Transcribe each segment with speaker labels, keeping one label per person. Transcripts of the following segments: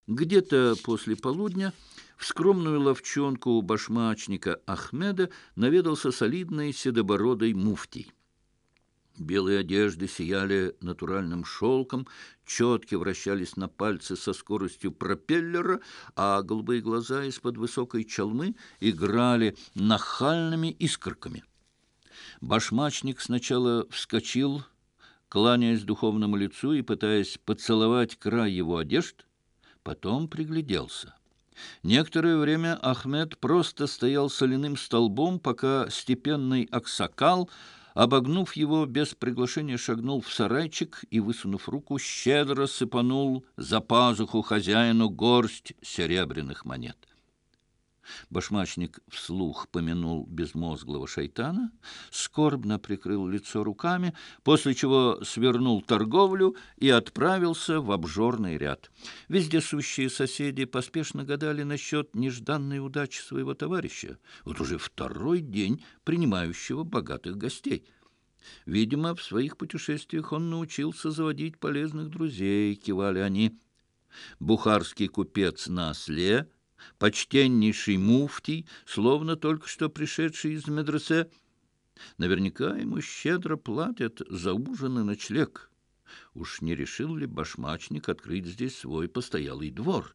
Speaker 1: Где-то после полудня в скромную лавчонку башмачника Ахмеда наведался солидный седобородый муфтий. Белые одежды сияли натуральным шелком, четки вращались на пальце со скоростью пропеллера, а голубые глаза из-под высокой чалмы играли нахальными искорками. Башмачник сначала вскочил, кланяясь духовному лицу и пытаясь поцеловать край его одежд, потом пригляделся. Некоторое время Ахмед просто стоял соляным столбом, пока степенный аксакал, обогнув его, без приглашения шагнул в сарайчик и, высунув руку, щедро сыпанул за пазуху хозяину горсть серебряных монет. Башмачник вслух помянул безмозглого шайтана, скорбно прикрыл лицо руками, после чего свернул торговлю и отправился в обжорный ряд. Вездесущие соседи поспешно гадали насчет нежданной удачи своего товарища, вот уже второй день принимающего богатых гостей. Видимо, в своих путешествиях он научился заводить полезных друзей, кивали они. Бухарский купец на осле, почтеннейший муфтий, словно только что пришедший из медресе. Наверняка ему щедро платят за ужин и ночлег. Уж не решил ли башмачник открыть здесь свой постоялый двор?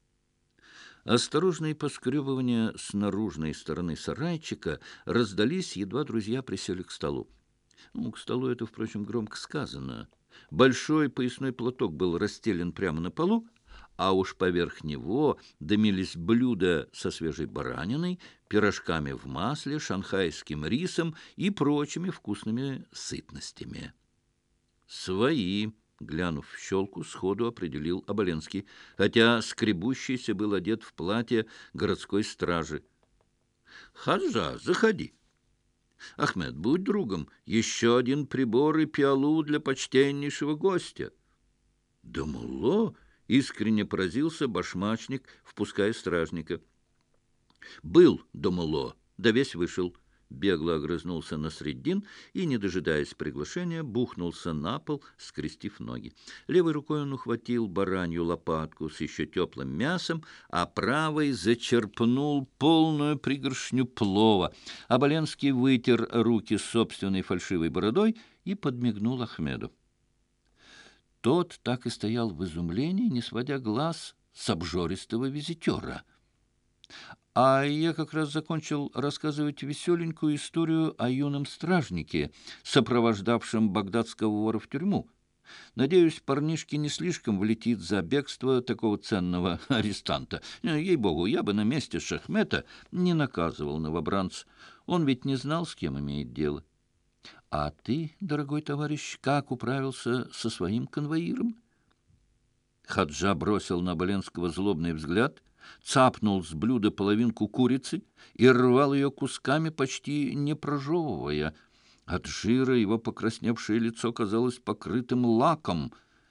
Speaker 1: Осторожные поскребывания с наружной стороны сарайчика раздались, едва друзья присели к столу. К столу это, впрочем, громко сказано. Большой поясной платок был расстелен прямо на полу, а уж поверх него дымились блюда со свежей бараниной, пирожками в масле, шанхайским рисом и прочими вкусными сытностями. «Свои», — глянув в щелку, сходу определил Оболенский, хотя скребущийся был одет в платье городской стражи. «Хаджа, заходи. Ахмед, будь другом, еще один прибор и пиалу для почтеннейшего гостя». «Да мулло!» — искренне поразился башмачник, впуская стражника. «Был домуло, да весь вышел». Бегло огрызнулся Насреддин и, не дожидаясь приглашения, бухнулся на пол, скрестив ноги. Левой рукой он ухватил баранью лопатку с еще теплым мясом, а правой зачерпнул полную пригоршню плова. Оболенский вытер руки собственной фальшивой бородой и подмигнул Ахмеду. Тот так и стоял в изумлении, не сводя глаз с обжористого визитера. А я как раз закончил рассказывать веселенькую историю о юном стражнике, сопровождавшем багдадского вора в тюрьму. Надеюсь, парнишке не слишком влетит за бегство такого ценного арестанта. Ей-богу, я бы на месте Шахмета не наказывал новобранца. Он ведь не знал, с кем имеет дело. А ты, дорогой товарищ, как управился со своим конвоиром? Хаджа бросил на Оболенского злобный взгляд, цапнул с блюда половинку курицы и рвал ее кусками, почти не прожевывая. От жира его покрасневшее лицо казалось покрытым лаком.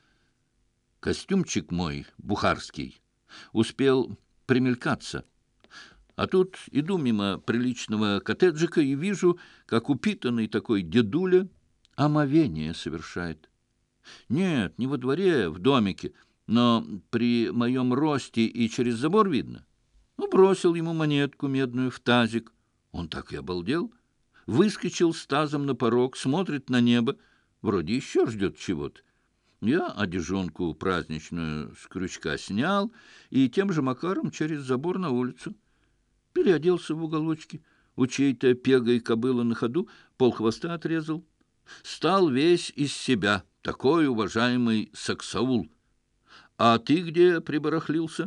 Speaker 1: Костюмчик мой, бухарский, успел примелькаться. А тут иду мимо приличного коттеджика и вижу, как упитанный такой дедуля омовение совершает. Нет, не во дворе, в домике, но при моем росте и через забор видно. Бросил ему монетку медную в тазик. Он так и обалдел. Выскочил с тазом на порог, смотрит на небо, вроде еще ждет чего-то. Я одежонку праздничную с крючка снял и тем же макаром через забор на улицу. Переоделся в уголочке, у чьей-то пегой кобылы на ходу полхвоста отрезал. Стал весь из себя, такой уважаемый Саксаул. А ты где прибарахлился?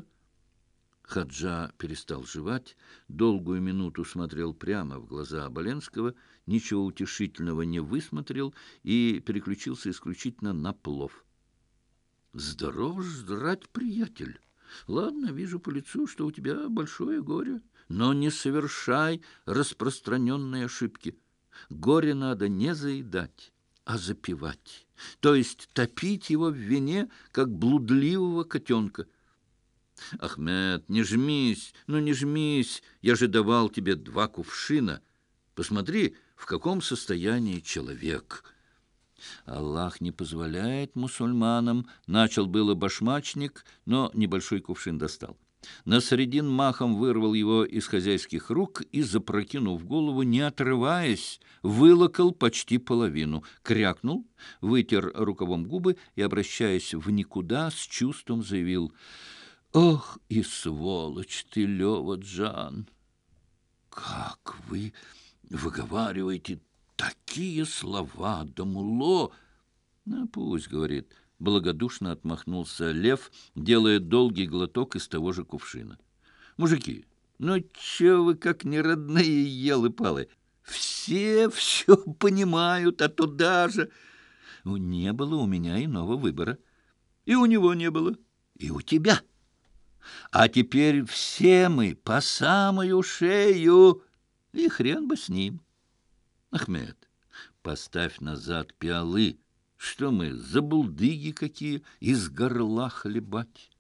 Speaker 1: Хаджа перестал жевать, долгую минуту смотрел прямо в глаза Оболенского, ничего утешительного не высмотрел и переключился исключительно на плов. Здоров жрать, приятель. Ладно, вижу по лицу, что у тебя большое горе, но не совершай распространенные ошибки. Горе надо не заедать, а запивать, то есть топить его в вине, как блудливого котенка. Ахмед, не жмись, не жмись, я же давал тебе 2 кувшина. Посмотри, в каком состоянии человек. Аллах не позволяет мусульманам, начал было башмачник, но небольшой кувшин достал. Насредин махом вырвал его из хозяйских рук и, запрокинув голову, не отрываясь, вылокал почти половину, крякнул, вытер рукавом губы и, обращаясь в никуда, с чувством заявил: «Ох и сволочь ты, Лёва-Джан! Как вы выговариваете такие слова, Дамуло!» «Ну, пусть, — говорит, — благодушно отмахнулся Лев, делая долгий глоток из того же кувшина. Мужики, ну чё вы как неродные елы-палы? Все понимают, а то даже... Ну, не было у меня иного выбора. И у него не было, и у тебя. А теперь все мы по самую шею, и хрен бы с ним. Ахмед, поставь назад пиалы. Что мы, забулдыги какие, из горла хлебать?